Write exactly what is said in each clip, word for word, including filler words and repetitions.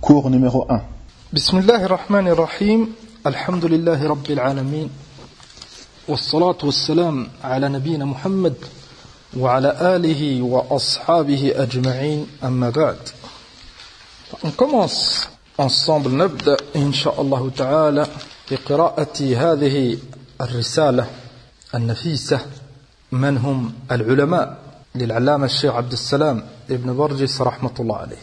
Cours numéro un. بسم الله الرحمن الرحيم الحمد لله رب العالمين والصلاة والسلام على نبينا محمد وعلى آله وأصحابه أجمعين أما بعد. On commence ensemble نبدأ إن شاء الله تعالى بقراءة هذه الرسالة النفيسة من هم العلماء للعلامة الشيخ عبد السلام ابن برجس رحمة الله عليه.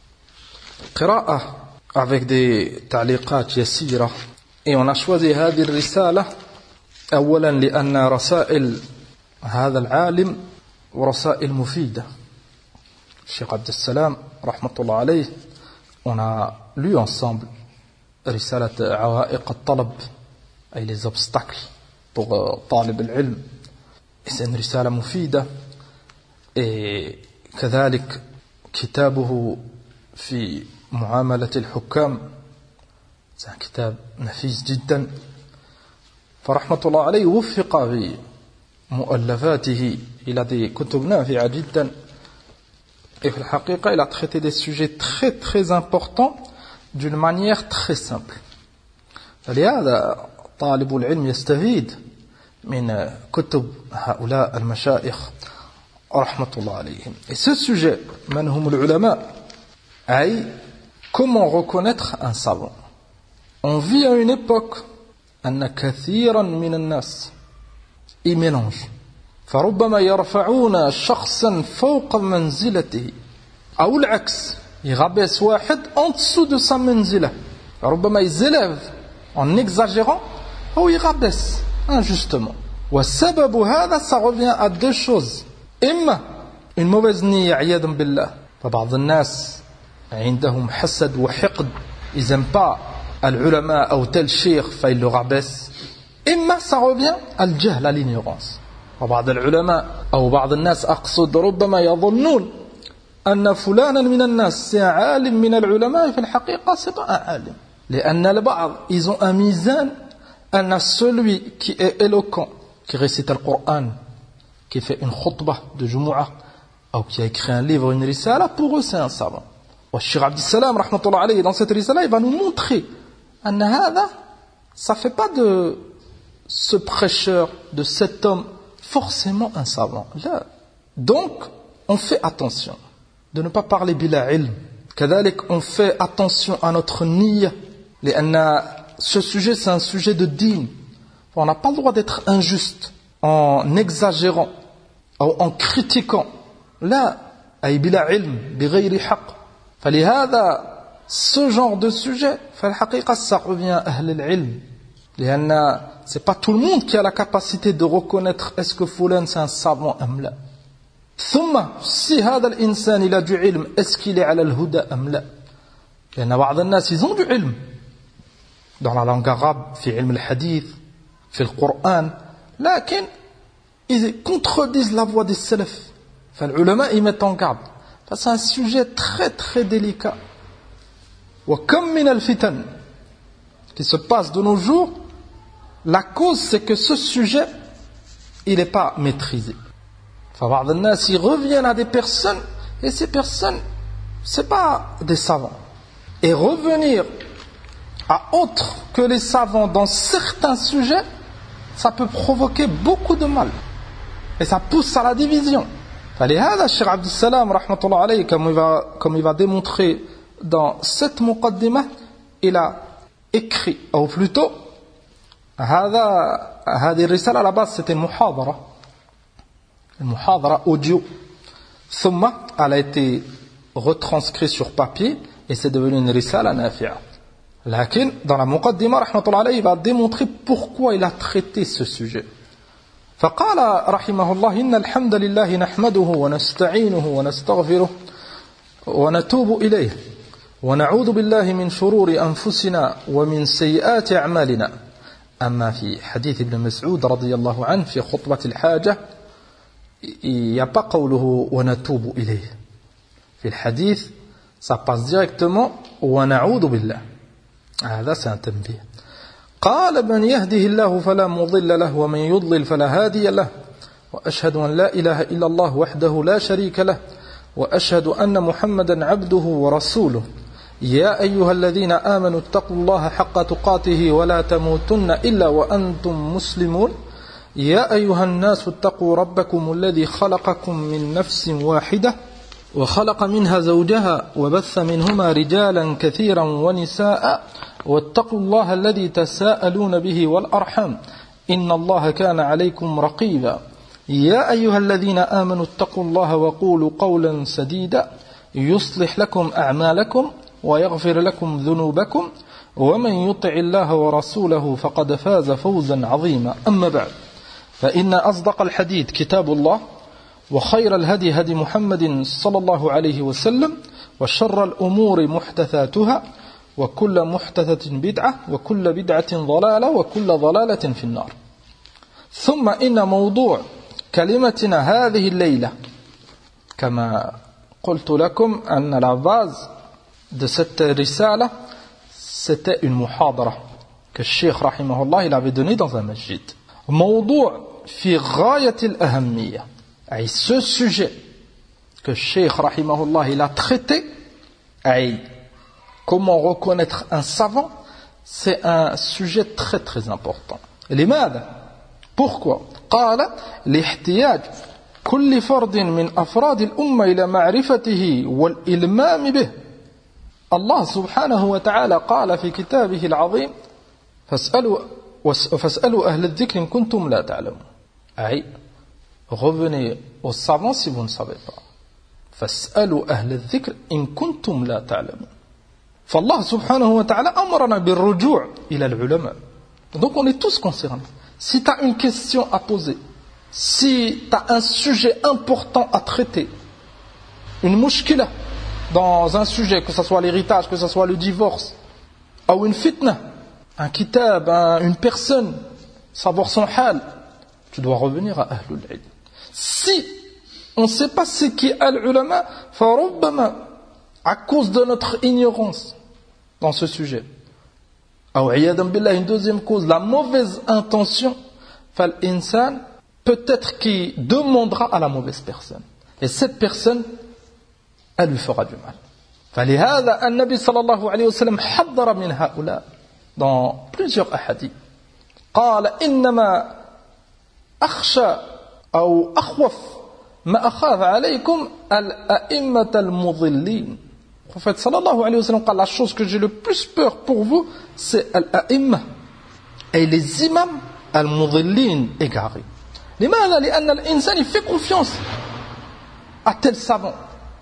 قراءة avec des تعليقات يسيرة. Et on a choisi هذه الرسالة أولا لأن رسائل هذا العالم ورسائل مفيدة. الشيخ عبد السلام رحمة الله عليه, on a lu ensemble رسالة عوائق الطلب أي les obstacles pour طالب العلم. Et c'est une رسالة مفيدة. Et كذلك كتابه في معاملة الحكام, c'est un كتاب نفيس جدا. فرحمة الله عليه وفق في مؤلفاته إلى des كتب نافعة جدا. Et في الحقيقة il a traité des sujets très très importants d'une manière très simple. فلهذا طالب العلم يستفيد من كتب هؤلاء المشايخ رحمة الله عليهم. Et ce sujet من هم العلماء أي comment reconnaître un savant. On vit à une époque أن كثيرا من الناس y mélangent. فربما يرفعون شخصا فوق منزلته أو العكس, ils rabaissent واحد en dessous de sa منزلة. فربما ils élèvent en exagérant ou ils rabaissent injustement. والسبب هذا, ça revient à deux choses. إما une mauvaise نية عياذا بالله. فبعض الناس عندهم حسد وحقد, ils n'aiment pas العلماء أو tel شيخ فإils le rabaissent. إما ça revient à الجهل, à l'ignorance. وبعض العلماء أو بعض الناس أقصد ربما يظنون أن فلانا من الناس c'est un عالم من العلماء, في الحقيقة c'est pas un عالم. لأن البعض ils ont un mizan أن celui qui est éloquent, qui récite le Coran, qui fait une khutbah de Jumu'ah ou qui a écrit un livre, une risala, pour eux c'est un savant. والشيخ عبد السلام رحمة الله عليه dans cette risala il va nous montrer أن هذا, ça fait pas de ce prêcheur, de cet homme forcément un savant. Là. Donc on fait attention de ne pas parler bila ilm. كذلك on fait attention à notre niya, لأن ce sujet c'est un sujet de din. On n'a pas le droit d'être injuste en exagérant ou en critiquant. لا أي بلا علم بغير حق. فلهذا ce genre de sujet فالحقيقة ça revient à أهل العلم, لأن c'est pas tout le monde qui a la capacité de reconnaître est-ce que fulan c'est un savant أم لا. ثم si هذا الإنسان il a du علم, est-ce qu'il est على الهدى أم لا. لأن بعض الناس ils ont du علم dans la langue arabe, في علم الحديث, في القرآن, لكن ils contredisent la voix des salaf. فالعلماء ils mettent en garde. C'est un sujet très très délicat. وكم من الفتن qui se passe de nos jours, la cause c'est que ce sujet il n'est pas maîtrisé. فبعض الناس ils reviennent à des personnes et ces personnes c'est pas des savants. Et revenir à autre que les savants dans certains sujets, ça peut provoquer beaucoup de mal et ça pousse à la division. فلهذا الشيخ عبد السلام رحمة الله عليه, comme il va, comme il va démontrer dans cette muqaddimah, il a écrit, ou plutôt هذا هذه الرسالة à la base c'était une muhadara, une muhadara audio, ثم elle a été retranscrite sur papier et c'est devenu une risala nafi'a. لكن dans la muqaddimah رحمة الله عليه, il va démontrer pourquoi il a traité ce sujet. فقال رحمه الله إن الحمد لله نحمده ونستعينه ونستغفره ونتوب إليه ونعوذ بالله من شرور أنفسنا ومن سيئات أعمالنا. أما في حديث ابن مسعود رضي الله عنه في خطبة الحاجة يبقى قوله ونتوب إليه. في الحديث ça passe directement ونعوذ بالله. هذا c'est un تنبيه. قال من يهده الله فلا مضل له ومن يضلل فلا هادي له وأشهد أن لا إله إلا الله وحده لا شريك له وأشهد أن محمدا عبده ورسوله يا أيها الذين آمنوا اتقوا الله حق تقاته ولا تموتن إلا وأنتم مسلمون يا أيها الناس اتقوا ربكم الذي خلقكم من نفس واحدة وخلق منها زوجها وبث منهما رجالا كثيرا ونساء واتقوا الله الذي تساءلون به والأرحام إن الله كان عليكم رقيبا يا أيها الذين آمنوا اتقوا الله وقولوا قولا سديدا يصلح لكم أعمالكم ويغفر لكم ذنوبكم ومن يطع الله ورسوله فقد فاز فوزا عظيما أما بعد فإن أصدق الحديث كتاب الله وخير الهدي هدي محمد صلى الله عليه وسلم وشر الأمور محدثاتها وكل محدثة بدعة وكل بدعة ضلالة وكل ضلالة في النار ثم إن موضوع كلمتنا هذه الليلة كما قلت لكم أن la base de cette risala c'était une muhadara que le Cheikh rahimahullah il avait donné dans un masjid. موضوع في غاية الأهمية أي ce sujet que le Cheikh rahimahullah il a traité أي comment reconnaître un savant, c'est un sujet très très important. لماذا؟ Pourquoi? قال لاحتياج كل فرد من أفراد الأمة إلى معرفته والإلمام به. الله سبحانه وتعالى قال في كتابه العظيم فاسألوا, فاسألوا أهل الذكر إن كنتم لا تعلمون. أي revenez aux savants si vous ne savez pas. فاسألوا أهل الذكر إن كنتم لا تعلمون. فالله سبحانه وتعالى أمرنا بالرجوع إلى العلماء. Donc on est tous concernés. Si tu as une question à poser, si tu as un sujet important à traiter, une mushkila dans un sujet, que ce soit l'héritage, que ce soit le divorce, ou une fitna, un kitab, un, une personne, savoir son hal, tu dois revenir à Ahlul Ilm. Si on ne sait pas ce qui est Al-Ulama, فَرُبَّمَا à cause de notre ignorance dans ce sujet. Ou une deuxième cause, la mauvaise intention, فالإنسان peut-être qui demandera à la mauvaise personne. Et cette personne, elle lui fera du mal. فلهذا النبي صلى الله عليه وسلم حذر من هؤلاء dans plusieurs ahadith. قال إنما أخشى أو أخوف ما أخاف عليكم الأئمة المضلين. Le prophète sallallahu alayhi wa sallam dit la chose que j'ai le plus peur pour vous, c'est al-a'imma et les imams al-mudhillin égarés. لماذا؟ لأن الإنسان fait confiance à tel savant,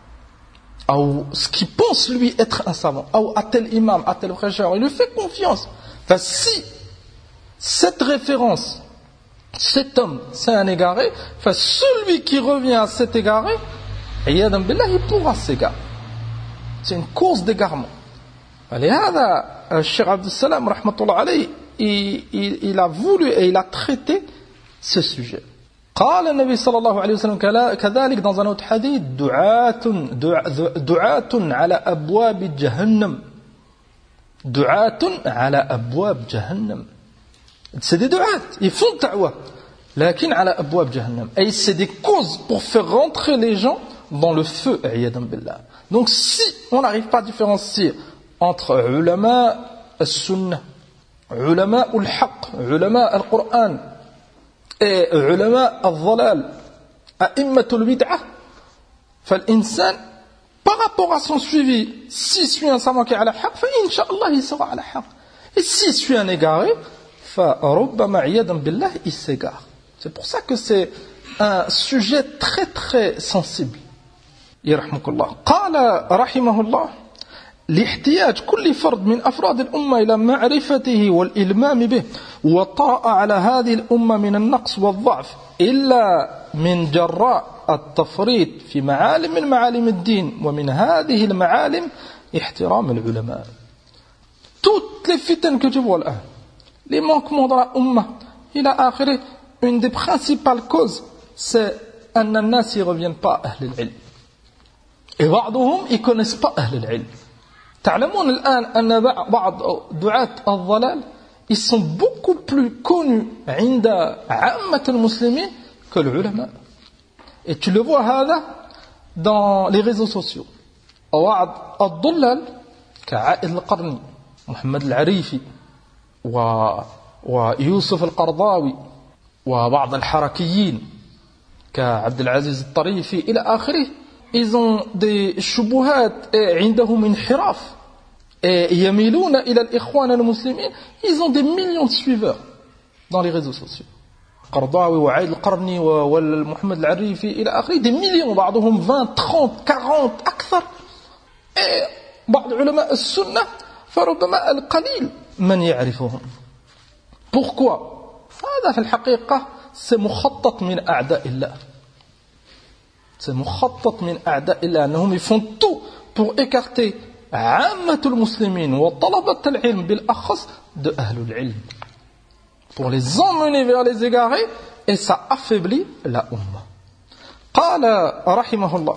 ou ce qu'il pense lui être un savant, ou à tel imam, à tel prêcheur, il lui fait confiance. Enfin, si cette référence, cet homme, c'est un égaré, enfin, celui qui revient à cet égaré, iyadan billah, il pourra s'égarer. C'est une cause d'égarement. لهذا الشيخ عبد السلام رحمة الله عليه il, il, il a voulu et il a traité ce sujet. قال النبي صلى الله عليه وسلم كذلك dans un autre hadith دعاة دعاة على أبواب جهنم دعاة على أبواب جهنم. C'est des du'at, ils font da'wa لكن على أبواب جهنم. Et c'est des causes pour faire rentrer les gens dans le feu. عياذا بالله. Donc si on n'arrive pas à différencier entre ulama al-sunnah, ulama al-haqq, ulama al-Qur'an et ulama al-dhalal, a'immatul bid'ah, فالإنسان par rapport à son suivi, s'il suit un savant qui est à la haqq, فإنشاءالله il sera à la haqq. Et s'il suit un égaré, فربما عياذا بالله il s'égare. C'est pour ça que c'est un sujet très très sensible. يرحمك الله. قال رحمه الله لاحتياج كل فرد من أفراد الأمة إلى معرفته والإلمام به وطاء على هذه الأمة من النقص والضعف إلا من جراء التفريط في معالم من معالم الدين ومن هذه المعالم احترام العلماء. Toutes les fitnes que tu vois là, les manquements dans la Ummah, il a آخره, une des principales causes, c'est أن الناس ne reviennent pas à أهل العلم. Et بعضهم ils connaissent pas أهل العلم. تعلمون الآن أن بعض دعاة الضلال ils sont beaucoup plus connus عند عامة المسلمين que les ulama. Et tu le vois هذا dans les réseaux sociaux. بعض الضلال كعائد القرني محمد العريفي و... ويوسف القرضاوي وبعض الحركيين كعبد العزيز الطريفي إلى آخره. ils ont des شبهات عندهم انحراف يميلون إلى الإخوان المسلمين. ils ont des millions de suiveurs dans les réseaux sociaux. قرضاوي وعائد القرني ومحمد العريفي إلى آخره des millions بعضهم vingt, trente, quarante أكثر. بعض علماء السنة فربما القليل من يعرفهم. pourquoi؟ هذا في الحقيقة c'est مخطط من أعداء الله. c'est مخطط من أعداء الله أنهم يفont tout pour écarter عامة المسلمين وطلبة العلم بالأخص de أهل العلم, pour les emmener vers les égarés, et ça affaiblit la Ummah. قال رحمه الله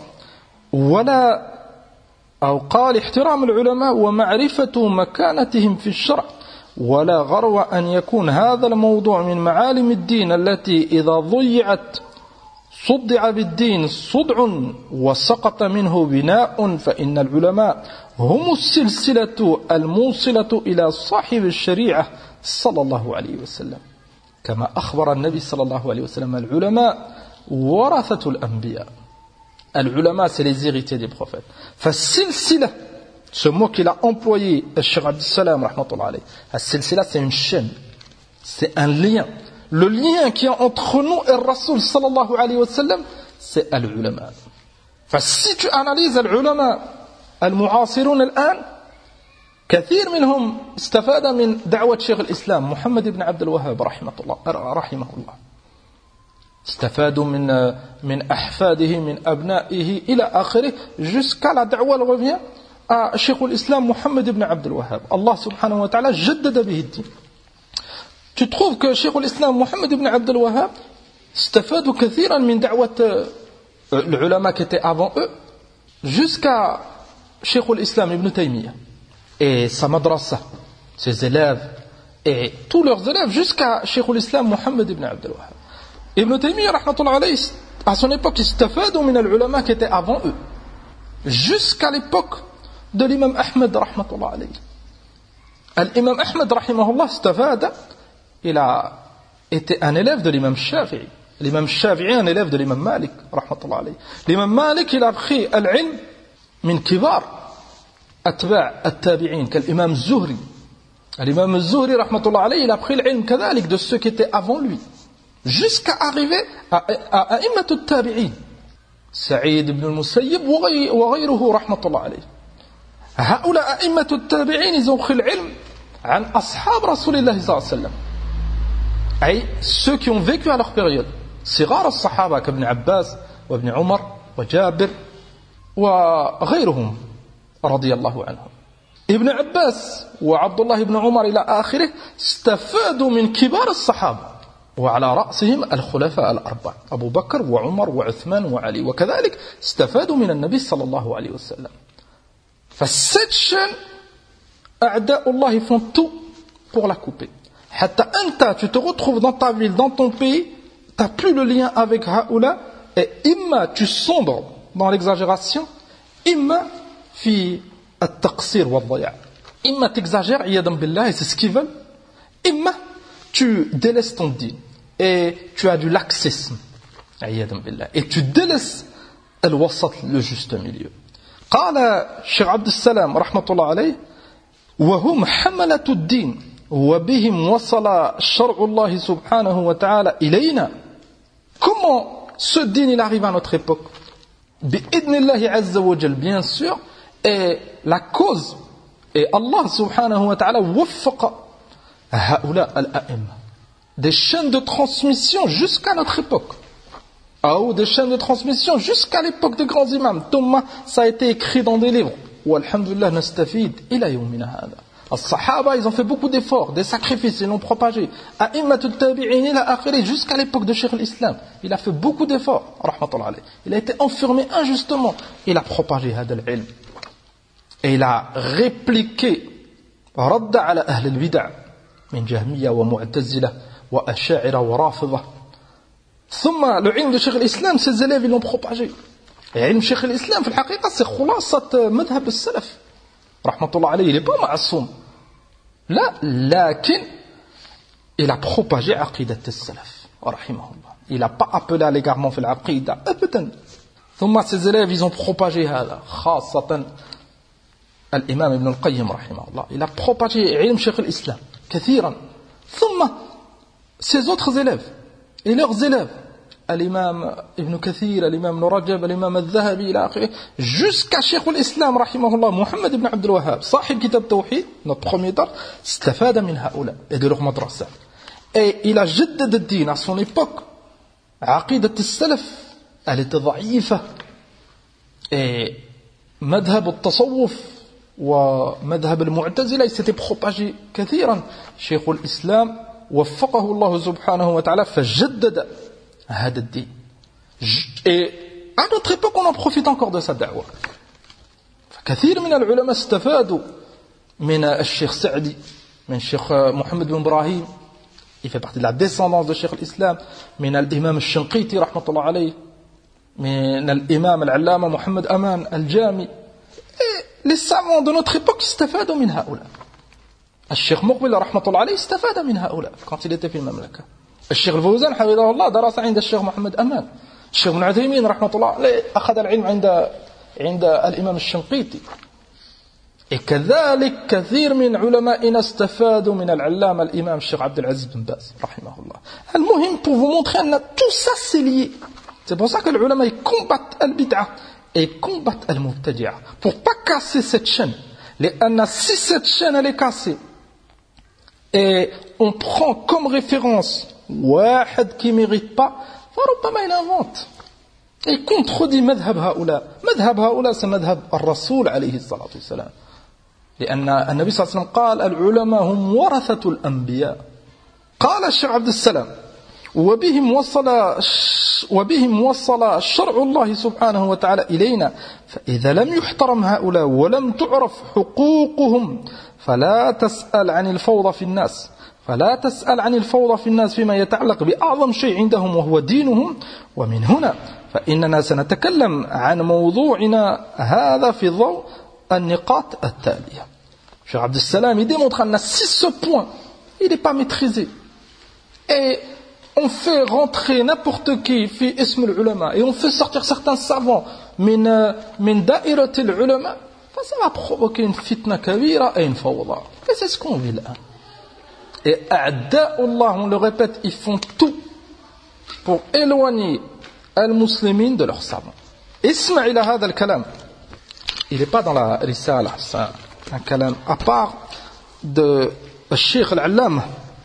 ولا أو قال احترام العلماء ومعرفة مكانتهم في الشرع ولا غرو أن يكون هذا الموضوع من معالم الدين التي إذا ضيعت صدع بالدين صدع وسقط منه بناء فإن العلماء هم السلسلة الموصلة إلى صاحب الشريعة صلى الله عليه وسلم كما أخبر النبي صلى الله عليه وسلم العلماء ورثة الأنبياء. العلماء c'est les héritiers des prophètes. فالسلسلة, ce mot qu'il a employé le Cheikh Abdel Salam rahmatullah alayh, السلسلة c'est une chaîne, c'est un lien. Le lien qui est entre nous et le Rasoul sallallahu alayhi wa sallam, c'est al-ulama. فسي tu analyses العلماء المعاصرون الآن كثير منهم استفاد من دعوة شيخ الإسلام محمد بن عبد الوهاب رحمه الله رحمه الله. استفادوا من من أحفاده من أبنائه إلى آخره jusqu'à la دعوة اللي revient à شيخ الإسلام محمد بن عبد الوهاب. الله سبحانه وتعالى جدد به الدين. Tu trouves que شيخ الإسلام محمد بن عبد الوهاب استفادوا كثيرا من دعوة العلماء qui étaient avant eux jusqu'à شيخ الإسلام ابن تيمية et sa madrasa, ses élèves et tous leurs élèves jusqu'à شيخ الإسلام محمد بن عبد الوهاب. Ibn Taymiyyah rahmatullah alayhi, à son époque, istafadu min al-ulama qui étaient avant eux, jusqu'à l'époque de l'imam Ahmed rahmatullah alayhi. L'imam Ahmed rahimahullah istafada, il a été un élève de l'imam Shafi'i. L'imam Shafi'i, un élève de l'imam Malik rahmatullah alayhi. L'imam Malik, il a pris al-ilm min kibar atba' at-tabi'in, qu'l'imam Zuhri. L'imam Zuhri rahmatullah alayhi, il a pris l'ilm kadhalik de ceux qui étaient avant lui, jusqu'à arriver à أئمة التابعين سعيد بن المسيب وغيره رحمة الله عليه. هؤلاء أئمة التابعين ils ont pris l'ilm عن أصحاب رسول الله صلى الله عليه وسلم, أي ceux qui ont vécu à leur période, صغار الصحابة كابن عباس وابن عمر وجابر وغيرهم رضي الله عنهم. ابن عباس وعبد الله بن عمر إلى آخره استفادوا من كبار الصحابة وعلى رأسهم الخلفاء الأربعة أبو بكر وعمر وعثمان وعلي, وكذلك استفادوا من النبي صلى الله عليه وسلم. فالسcette chaîne أعداء الله font tout pour la couper. حتى أنت tu te retrouves dans ta ville, dans ton pays, tu n'as plus le lien avec هؤلاء, et إما tu sombres dans l'exagération, إما في التقصير والضياع. إما t'exagères عياذا بالله, et c'est ce qu'ils veulent, إما tu délaisses ton din et tu as du laxisme et tu délaisses الوسط, le juste milieu. قال الشيخ عبد السلام رحمة الله عليه وهم حملة الدين وبهم وصل شرع الله سبحانه وتعالى إلينا. Comment ce din il arrive à notre époque? بإذن الله عز وجل, bien sûr, et la cause et Allah سبحانه وتعالى وفق هؤلاء الأئمة, des chaînes de transmission jusqu'à notre époque, ou des chaînes de transmission jusqu'à l'époque des grands imams. Thomas, ça a été écrit dans des livres. Walhamdulillah nastafid ila yawmina hada. As-Sahaba, ils ont fait beaucoup d'efforts, des sacrifices, ils l'ont propagé. A'immatul tabi'in ila akhiri, jusqu'à l'époque de Cheikh al-Islam. Il a fait beaucoup d'efforts, rahmatullah alayh. Il a été enfermé injustement. Il a propagé hada al-ilm. Et il a répliqué radda ala ahl al-bid'a من جهمية ومعتزلة وأشاعرة ورافضة. ثم العلم de شيخ الإسلام, ses élèves ils l'ont propagé. علم شيخ الإسلام في الحقيقة c'est خلاصة مذهب السلف. rahmatullah alayhi, il n'est pas ma'assoum. Là, lakin, il a propagé aqidat al-salaf, rahimahullah. Il n'a pas appelé à l'égarement في العقيدة أبدا. ثم ses élèves, ils ont propagé هذا خاصة الإمام ابن القيم رحمه الله. Il a propagé علم شيخ الإسلام كثيرا. ثم ses autres élèves et leurs élèves, الإمام ابن كثير, الإمام ابن رجب, الإمام الذهبي إلى آخره, jusqu'à شيخ الإسلام رحمه الله محمد بن عبد الوهاب صاحب كتاب التوحيد, notre premier dar, استفاد من هؤلاء et de leur madrasa. Et il a جدد الدين à son époque. عقيدة السلف elle était ضعيفة. Et مذهب التصوف ومذهب المعتزلة s'était propagé كثيرا. شيخ الإسلام وفقه الله سبحانه وتعالى فجدد هذا الدين. Et à notre époque on en profite encore de sa da'wa. كثير من العلماء استفادوا من الشيخ سعدي, من الشيخ محمد بن إبراهيم, il fait partie de la descendance de Cheikh l'Islam, من الإمام الشنقيطي رحمة الله عليه, من الإمام العلامة محمد أمان الجامي. Et les savants de notre époque استفادوا من هؤلاء. الشيخ مقبل رحمة الله عليه استفاد من هؤلاء quand il était في المملكة. الشيخ الفوزان حفظه الله درس عند الشيخ محمد أمان. الشيخ ابن عثيمين رحمة الله عليه أخذ العلم عند عند الإمام الشنقيطي. Et كذلك كثير من علمائنا استفادوا من العلامة الإمام الشيخ عبد العزيز بن باز رحمه الله. المهم pour vous montrer que tout ça c'est lié. C'est pour ça que les ulama ils combattent al-bid'ah et combattent al-mubtadi'ah pour pas casser cette chaîne. لأن si cette chaîne elle est cassée et on prend comme référence واحد qui mérite pas, فربما il invente et contredit مذهب هؤلاء. مذهب هؤلاء c'est مذهب الرسول عليه الصلاة والسلام. لأن النبي صلى الله عليه وسلم قال العلماء هم ورثة الأنبياء. قال الشيخ عبد السلام وبهم وصل وبهم وصل شرع الله سبحانه وتعالى إلينا فإذا لم يحترم هؤلاء ولم تعرف حقوقهم فلا تسأل عن الفوضى في الناس فلا تسأل عن الفوضى في الناس فيما يتعلق بأعظم شيء عندهم وهو دينهم. ومن هنا فإننا سنتكلم عن موضوعنا هذا في ضوء النقاط التالية. Cheikh Abdel Salam il démontre que si ce point il n'est pas maîtrisé et on fait rentrer n'importe qui fi ism al-ulama et on fait sortir certains savants min min da'irat al-ulama, ça va provoquer une fitna kabira et une fawda. Et c'est ce qu'on vit là. Et a'da'ullah, on le répète, ils font tout pour éloigner al-muslimin de leurs savants. Isma' ila hadha al-kalam. Il n'est pas dans la risala, c'est un kalam à part de Cheikh al-Allama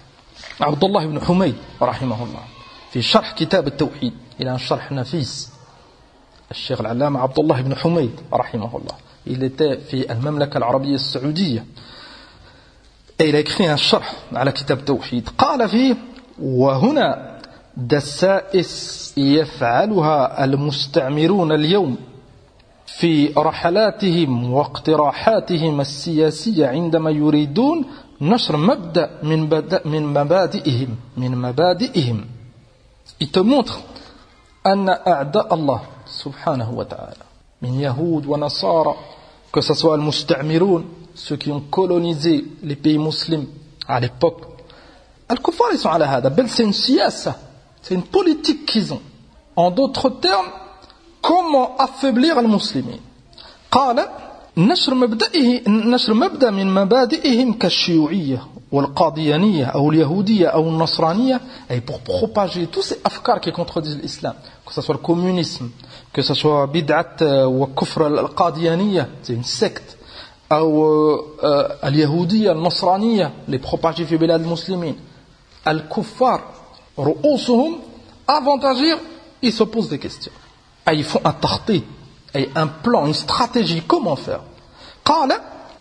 عبد الله بن حميد رحمه الله في شرح كتاب التوحيد. إلى شرح نفيس الشيخ العلامة عبد الله بن حميد رحمه الله. Il était في المملكة العربية السعودية et il a écrit un شرح على كتاب التوحيد. قال فيه وهنا دسائس يفعلها المستعمرون اليوم في رحلاتهم واقتراحاتهم السياسية عندما يريدون نشر مبدأ من بدا من مبادئهم من مبادئهم. Il te montre أن أعداء الله سبحانه وتعالى من يهود ونصارى, que ce soit المستعمرون, ceux qui ont colonisé les pays musulmans à l'époque, الكفار ils sont على هذا, بل c'est une سياسة, c'est une politique qu'ils ont. En d'autres termes, comment affaiblir المسلمين. قال نشر مبدئه نشر مبدأ من مبادئهم كالشيوعية والقاديانية أو اليهودية أو النصرانية, et pour propager tous ces afkars qui contredisent l'islam, que ce soit le communisme, que ce soit bid'at ou kufr al-qadiyaniyya, c'est une secte, ou al-yahudiyya, al-nasraniyya, les propager في بلاد المسلمين. Al-kuffar رؤوسهم, avant d'agir, ils se posent des questions. Et ils font un takhtit, et un plan, une stratégie, comment faire. قال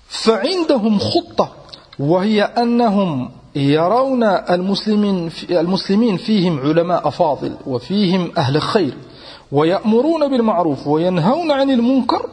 فعندهم خطة وهي أنهم يرون المسلمين المسلمين فيهم علماء فاضل وفيهم أهل خير ويأمرون بالمعروف وينهون عن المنكر.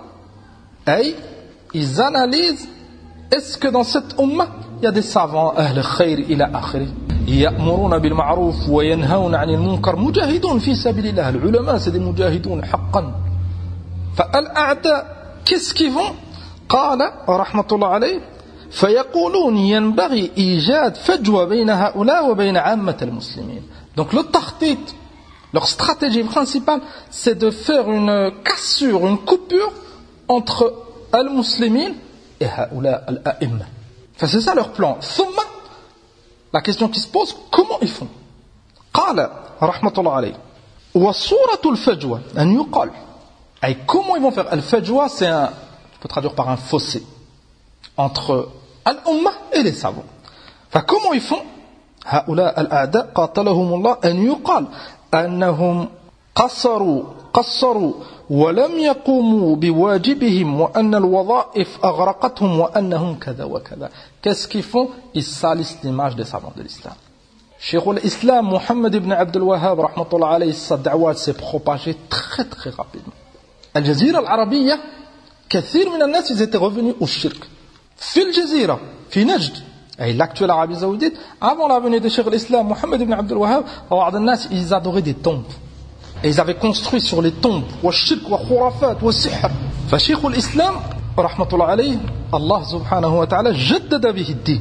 أي ils analysent, est-ce que dans cette ummah il y a des savants أهل خير إلى آخره. يأمرون بالمعروف وينهون عن المنكر, مجاهدون في سبيل الله. العلماء c'est des مجاهدون حقا. فالأعداء qu'est-ce qu'ils vont قال رحمة الله عليه فيقولون ينبغي إيجاد فجوة بين هؤلاء وبين عامة المسلمين. Donc le takhtit, leur stratégie principale, c'est de faire une cassure, une coupure entre al-muslimin et haoula al-a'imma. Enfin, c'est ça leur plan. ثم, la question qui se pose, comment ils font? قال رحمة الله عليه وصورة الفجوة أن يقال. Et comment ils vont faire? Al-fajwa, c'est un, je peux traduire par un fossé entre al-umma et les savants. Enfin, comment ils font? هؤلاء الأعداء قاتلهم الله أن يقال أنهم قصروا قصروا ولم يقوموا بواجبهم وأن الوظائف أغرقتهم وأنهم كذا وكذا. Qu'est-ce qu'ils font? Ils salissent l'image des savants de l'islam. Cheikh al-Islam Mohammed ibn Abdul Wahhab rahmatullah alayhi, sa da'wah s'est propagée très très rapidement. Al-Jazira al-Arabiyya, كثير من الناس ils étaient revenus au shirk. في الجزيرة في نجد et l'actuelle Arabie Saoudite, avant la venue de Cheikh al-Islam Mohammed ibn Abdul Wahhab, ils adoraient des tombes. Et ils avaient construit sur les tombes, wa shirk, wa khurafat, wa sihr. Fa Cheikh al-Islam, rahmatullah alayhi, Allah subhanahu wa ta'ala, jaddada bihi ad-din.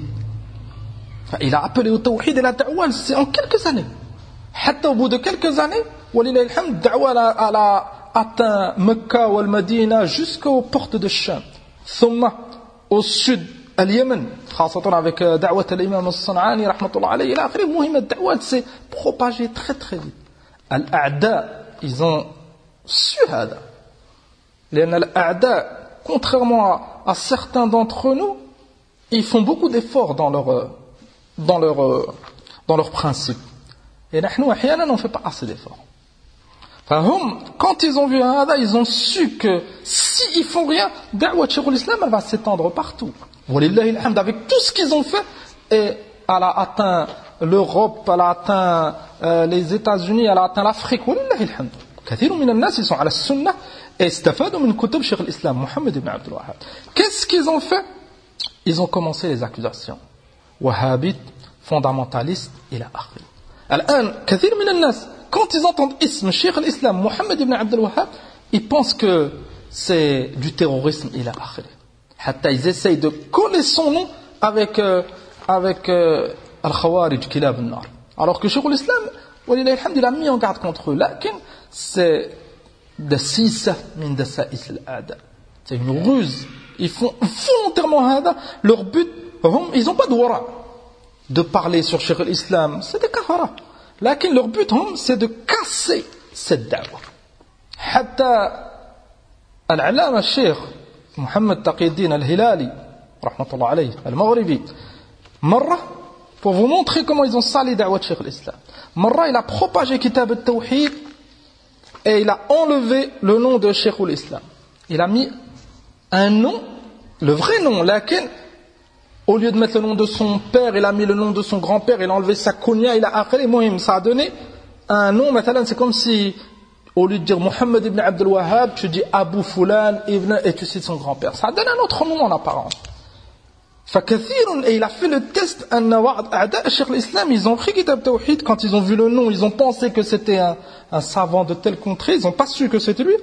Il a appelé au tawhid et la da'wah, c'est en quelques années. Hatta au bout de quelques années, walillahi alhamd, da'wah a atteint Mecca ou al-Madina jusqu'aux portes de Sham. Thumma, au sud, al-Yémen, خاصة avec دعوة الإمام الصنعاني رحمة الله عليه إلى آخره. المهم الدعوة s'est propagée très très vite. الأعداء, ils ont su هذا. لأن الأعداء, contrairement à, à certains d'entre nous, ils font beaucoup d'efforts dans leur dans leur dans leurs principes. Et نحن أحيانا on ne fait pas assez d'efforts. فهم, quand ils ont vu هذا, ils ont su que si ils font rien, دعوة شيخ الإسلام elle va s'étendre partout. Walillahi alhamd, avec tout ce qu'ils ont fait, et elle a atteint l'Europe, elle a atteint euh, les États-Unis, elle a atteint l'Afrique. Walillahi alhamd. كثير من الناس ils sont على السنة et استفادوا من كتب شيخ الإسلام محمد بن عبد الوهاب. Qu'est-ce qu'ils ont fait? Ils ont commencé les accusations wahhabites, fondamentalistes إلى آخره. الآن كثير من الناس quand ils entendent اسم شيخ الإسلام محمد بن عبد الوهاب, ils pensent que c'est du terrorisme إلى آخره. Hatta ils essayent de coller son nom avec euh, avec euh, al-Khawarij, Kilab al-Nar. Alors que Cheikh al-Islam, walillahi alhamd, il a mis en garde contre eux. Lakin c'est de sisa min dasa'is al-a'da. C'est une ruse. Ils font volontairement hada. Leur but, ils n'ont pas de wara de parler sur Cheikh al-Islam. C'est des kafara. Lakin leur but, c'est de casser cette da'wah. Hatta al-alama al-Cheikh Mohammed Taqiyuddin al-Hilali, rahmatullah alayhi, al-Maghribi, Marra, pour vous montrer comment ils ont sali da'wat Cheikh al-Islam. Marra, il a propagé Kitab al-Tawhid et il a enlevé le nom de Cheikh al-Islam. Il a mis un nom, le vrai nom, laquelle, au lieu de mettre le nom de son père, il a mis le nom de son grand-père, il a enlevé sa kunya, il a akhali, mohim, ça a donné un nom, maintenant, c'est comme si au lieu de dire Mohammed ibn Abdul Wahhab, tu dis Abu Fulan ibn, et tu cites son grand-père. Ça donne un autre nom en apparence. Et il a fait le test, Cheikh l'Islam, ils ont pris Kitab Tawhid, quand ils ont vu le nom, ils ont pensé que c'était un, un savant de telle contrée, ils n'ont pas su que c'était lui.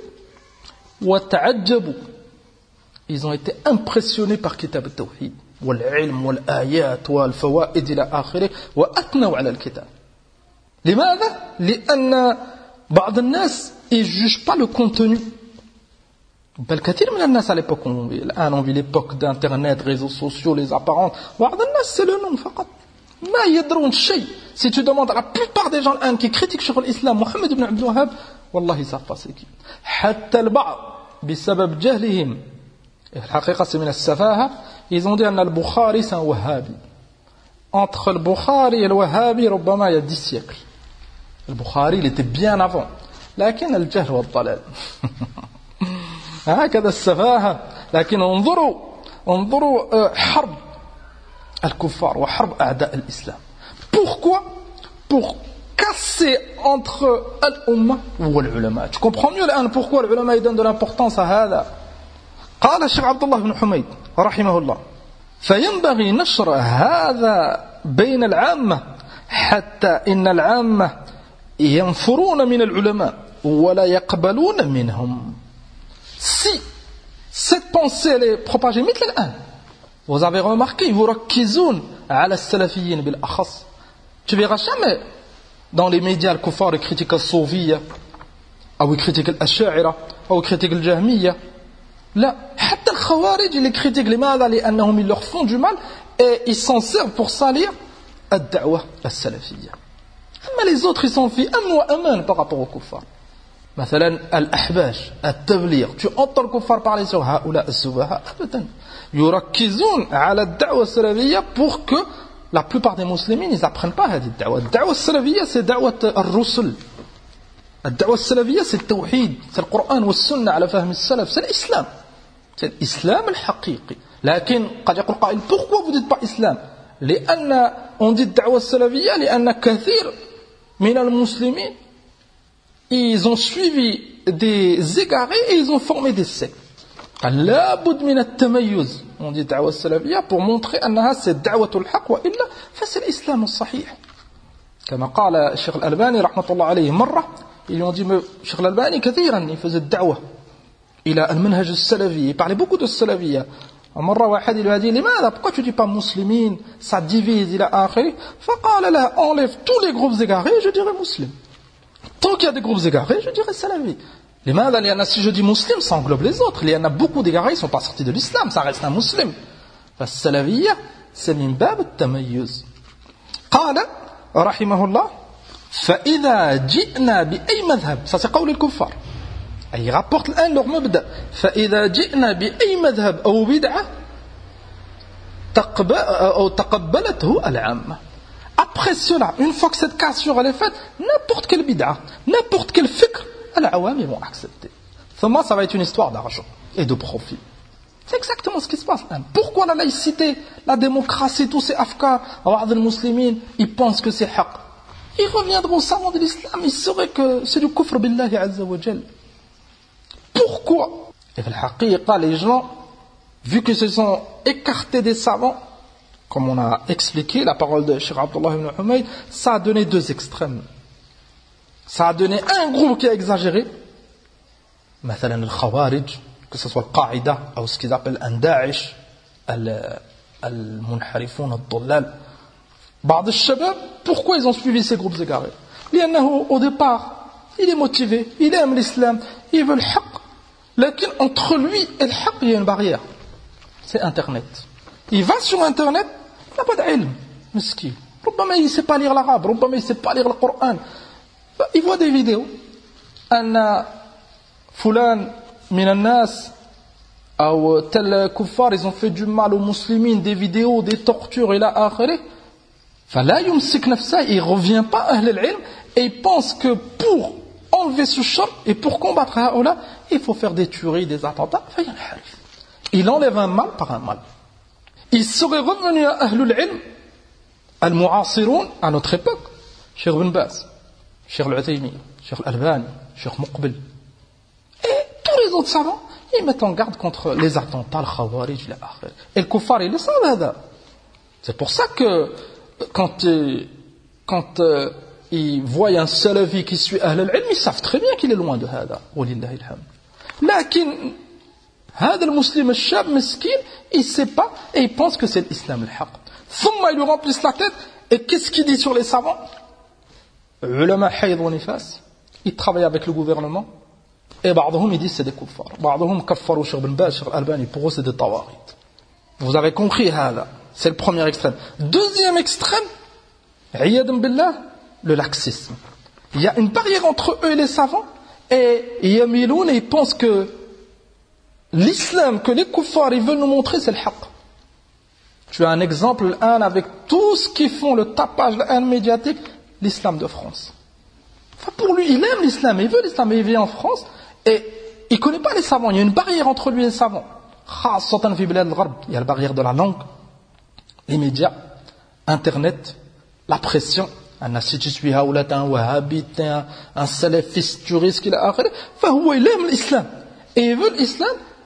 Ils ont été impressionnés par Kitab Tawhid. والعلم والآيات والفوائد إلى آخره وأثنوا على الكتاب. لماذا؟ لأن بعض الناس ils jugent pas le contenu. بل كثير من الناس à l'époque on vit الآن on vit l'époque d'internet, réseaux sociaux, les apparences. بعض الناس c'est le nom فقط. ما يدرون شيء. Si tu demandes à la plupart des gens الآن qui critiquent Cheikh l'Islam Mohammed ibn Abdul Wahhab, والله ils savent pas c'est qui. حتى البعض بسبب جهلهم الحقيقة c'est من السفاهة. Ils ont dit que le Bukhari c'est un wahhabi. Entre le Bukhari et le wahhabi, ربما il y a dix siècles. Le Bukhari il était bien avant. لكن الجهل والضلال. هكذا السفاهة. لكن انظروا انظروا حرب الكفار وحرب أعداء الإسلام. Pourquoi? Pour casser entre الأمة والعلماء. Tu comprends mieux الآن pourquoi les ulama donnent de l'importance à هذا. قال الشيخ عبد الله بن حميد رحمه الله فينبغي نشر هذا بين العامة حتى إن العامة ينفرون من العلماء ولا يقبلون منهم. Si Cette pensée, elle est propagée مثل الآن. Vous avez remarqué, يركزون على السلفيين بالأخص. Tu verras jamais dans les médias الكفار critiquent الصوفية أو critiquent الأشاعرة أو critiquent الجهمية. لا, حتى الخوارج اللي critiquent لماذا؟ لأنهم ils leur font du mal et ils s'en servent pour salir الدعوة السلفية. أما les autres ils sont في أمن وأمان par rapport aux kuffar. مثلا الأحباش التبليغ, tu entends le kuffar parler sur هؤلاء السفهاء أبدا. يركزون على الدعوة السلفية pour que la plupart des musulmans ils apprennent pas هذه الدعوة. الدعوة السلفية c'est دعوة الرسل. الدعوة السلفية c'est التوحيد, c'est le Coran والسنة على فهم السلف, c'est l'islam. C'est l'islam الحقيقي. لكن قد يقول قائل pourquoi vous dites pas islam? لأن on dit الدعوة السلفية لأن كثير من المسلمين ils ont suivi des égarés et ils ont formé des sectes. لا بد من التميز. On dit الدعوة السلفية pour montrer أنها c'est دعوة الحق وإلا فسي الإسلام الصحيح. كما قال الشيخ الألباني رحمة الله عليه مرة, ils lui ont dit الشيخ الألباني كثيرا il faisait الدعوة إلى المنهج السلفي, il parlait beaucoup de السلفية. مرة واحد lui a dit لماذا pourquoi tu dis pas musulmane, ça divise إلى آخره. فقال له enlève tous les groupes égarés, je dirais musulman. Tant qu'il y a des groupes égarés, je dirais salafi. لماذا؟ لأن si je dis musulman, ça englobe les autres. Il y en a beaucoup d'égarés, ils ne sont pas sortis de l'islam, ça reste un musulman. فالسلفية c'est من باب التميز. قال رحمه الله فإذا جئنا بأي مذهب, ça c'est قول الكفار. Ils rapportent الآن leur مبدأ. فإذا جئنا بأي مذهب أو بدعة أو تقبلته العامة. Après cela, une fois que cette cassure elle est faite, n'importe quelle bid'a, n'importe quel fikr, les awam ils vont accepter. Seulement, ça va être une histoire d'argent et de profit. C'est exactement ce qui se passe. Pourquoi la laïcité, la démocratie, tous ces afkars, les musulmans, ils pensent que c'est haq. Ils reviendront au savant de l'islam, ils sauraient que c'est du kufr billahi azza wa jal. Pourquoi? Et les gens, vu qu'ils se sont écartés des savants, comme on a expliqué, la parole de Cheikh Abdullah ibn Humayd, ça a donné deux extrêmes. Ça a donné un groupe qui a exagéré, مثلا الخوارج, que ce soit le Qaïda ou ce qu'ils appellent un Daesh, al-munharifun al-dullal. بعض الشباب, pourquoi ils ont suivi ces groupes égarés? لأنه au départ, il est motivé, il aime l'islam, il veut le haqq. لكن entre lui et le haqq, il y a une barrière. C'est Internet. Il va sur Internet, il n'a pas d'ilm, mesquin. ربما il ne sait pas lire l'arabe, ربما il ne sait pas lire le Coran. Il voit des vidéos. أن فلان من الناس أو tel kuffar, ils ont fait du mal aux musulmans, des vidéos, des tortures إلى آخره. فلا يمسك نفسه, il ne revient pas à أهل العلم et il pense que pour enlever ce charme et pour combattre هؤلاء, il faut faire des tueries, des attentats. فينحرف. Il enlève un mal par un mal. Il serait revenu à Ahlul Ilm, al-Mu'asiroun, à notre époque, Cheikh Ibn Baz, Cheikh Al-Uthaymi, Cheikh Al-Albani, Cheikh Muqbil, et tous les autres savants, ils mettent en garde contre les attentats, le Khawarij, la Akhir. Et le Kuffar, ils le savent. C'est pour ça que quand, euh, quand euh, ils voient un salafi qui suit Ahlul Ilm, ils savent très bien qu'il est loin de Hada. Walillahi alhamd. لكن هذا المسلم الشاب مسكين, il ne sait pas et il pense que c'est l'islam al-haq. ثم ils lui remplissent la tête. Et qu'est-ce qu'il dit sur les savants? Ulama hayd wa nifas, ils travaillent avec le gouvernement et بعضهم ils disent c'est des kuffar. بعضهم كفروا Cheikh Ibn Baz, Cheikh Al-Albani, pour eux c'est des tawaghit. Vous avez compris هذا. C'est le premier extrême. Deuxième extrême, عياذا بالله, le laxisme. Il y a une barrière entre eux et les savants et yamiloun, et ils pensent que l'islam que les kuffars ils veulent nous montrer, c'est le haqq. Tu as un exemple, un avec tout ce qu'ils font, le tapage, un médiatique, l'islam de France. Enfin, pour lui, il aime l'islam, il veut l'islam, il vit en France et il ne connaît pas les savants. Il y a une barrière entre lui et les savants. Il y a la barrière de la langue, les médias, Internet, la pression. Si tu suis un wahhabite, un, un salafiste, tu risques, il aime l'islam. Et il veut l'islam.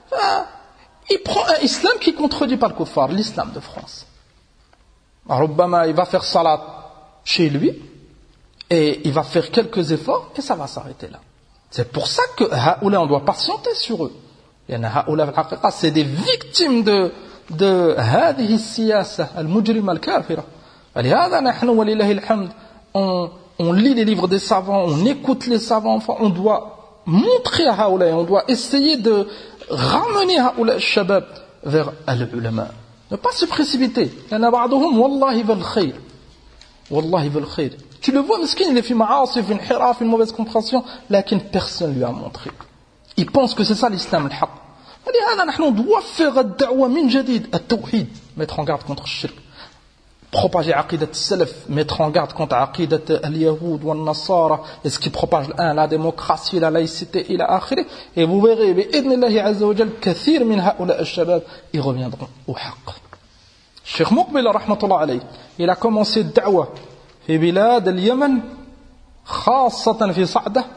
Il prend un islam qui ne contredit pas le kuffar, l'islam de France. Alors, il va faire salat chez lui et il va faire quelques efforts et ça va s'arrêter là. C'est pour ça que on doit patienter sur eux. لأن هؤلاء في الحقيقة c'est des victimes de de هذه السياسة المجرمة الكافرة. ولهذا نحن ولله الحمد on, on lit les livres des savants, on écoute les savants, enfin, on doit montrer à هؤلاء, on doit essayer de ramener هؤلاء الشباب vers العلماء. Ne pas se précipiter. لأن بعضهم والله بالخير. والله بالخير. Tu le vois, مسكين, il est في معاصي, في انحراف, une mauvaise compréhension, لكن personne lui a montré. Il pense que c'est ça l'islam الحق. ولهذا نحن doit faire الدعوة من جديد, التوحيد, mettre en garde contre الشرك. Propager عقيدة السلف, mettre en garde contre عقيدة اليهود والنصارى, et ce qui propage un, la démocratie, la laïcité, إلى آخره. Et vous verrez, بإذن الله عز وجل, كثير من هؤلاء الشباب, ils reviendront au حق. Cheikh Muqbil, رحمة الله عليه, il a commencé الدعوة في بلاد اليمن, خاصة في صعدة,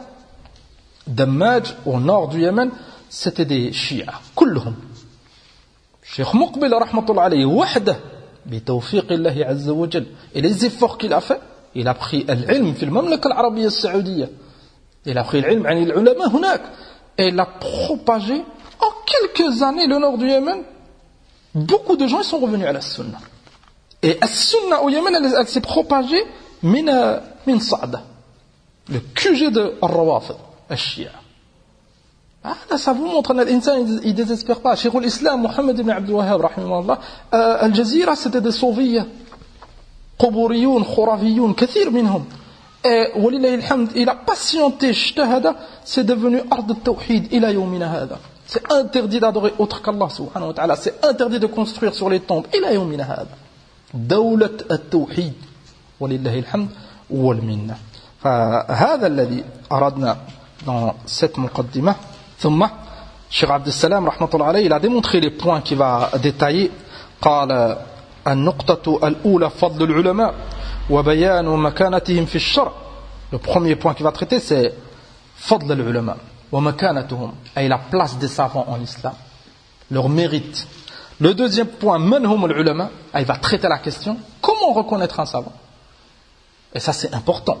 دماج, au nord du Yémen, c'était des chiites, كلهم. Cheikh Muqbil, رحمة الله عليه, وحده, بتوفيق الله عز وجل, et les efforts qu'il a fait, il a pris العلم في المملكة العربية السعودية, il a pris العلم عن العلماء هناك, et il a propagé en quelques années le nord du Yémen. Beaucoup de gens ils sont revenus à la sunna, et la sunna au Yémen elle, elle s'est propagée min min Saada, le Q G de Al-Rawafid, Al-Shia. Ah, là, ça vous montre que l'insan il désespère pas. Cheikh al-Islam Mohammed ibn Abdul Wahhab rahimahullah, Al-Jazira c'était des Soviets, Quburiyoun, Khurafiyoun, كثير منهم. Et ولله الحمد, il a patienté, اجتهد, c'est devenu ard al-tawhid ila yawmina hada. C'est interdit d'adorer autre qu'Allah subhanahu wa ta'ala, c'est interdit de construire sur les tombes ila yawmina hada. دولة التوحيد ولله الحمد والمنة. فهذا الذي أردنا dans cette مقدمة. ثم Cheikh Abdel Salam رحمة الله عليه, il a démontré les points qu'il va détailler. قال النقطة الأولى فضل العلماء وبيان مكانتهم في الشرع. Le premier point qu'il va traiter c'est فضل العلماء ومكانتهم, et la place des savants en islam, leur mérite. Le deuxième point, من هم العلماء, il va traiter la question comment reconnaître un savant, et ça c'est important.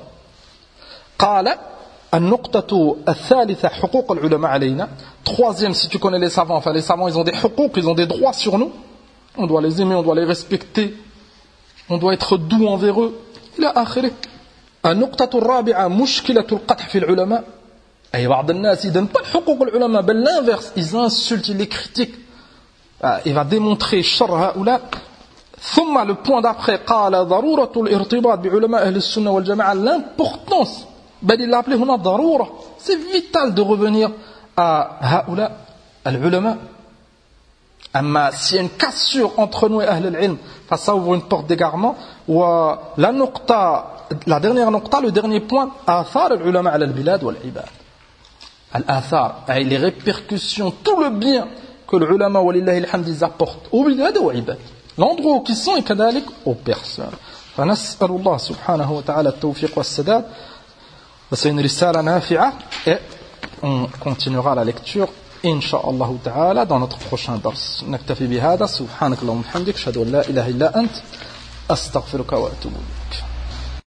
قال النقطة الثالثة حقوق العلماء علينا. Troisième, si tu connais les savants, enfin les savants ils ont des حقوق, ils ont des droits sur nous, on doit les aimer, on doit les respecter, on doit être doux envers eux إلى آخره. النقطة الرابعة مشكلة القدح في العلماء. أي بعض الناس ils donnent pas حقوق العلماء, بل l'inverse, ils insultent, ils les critiquent. Il va démontrer شر هؤلاء. ثم le point d'après قال ضرورة الارتباط بعلماء أهل السنة والجماعة, l'importance, بل il l'a appelé هنا ضرورة, c'est vital de revenir à هؤلاء العلماء. أما s'il y a une cassure entre nous et أهل العلم, ça ouvre une porte d'égarement. ولا نقطة, la dernière نقطة, le dernier point, آثار العلماء على البلاد والعباد. الآثار, les répercussions, tout le bien que les ulama ولله الحمد ils apportent aux bilad et aux ibad, l'endroit où ils sont et كذلك aux personnes. فنسأل الله سبحانه وتعالى التوفيق والسداد. C'est une risala nafi'a, et on continuera la lecture إن شاء الله تعالى dans notre prochain dars. نكتفي بهذا. سبحانك اللهم وبحمدك أشهد أن لا إله إلا أنت أستغفرك وأتوب إليك.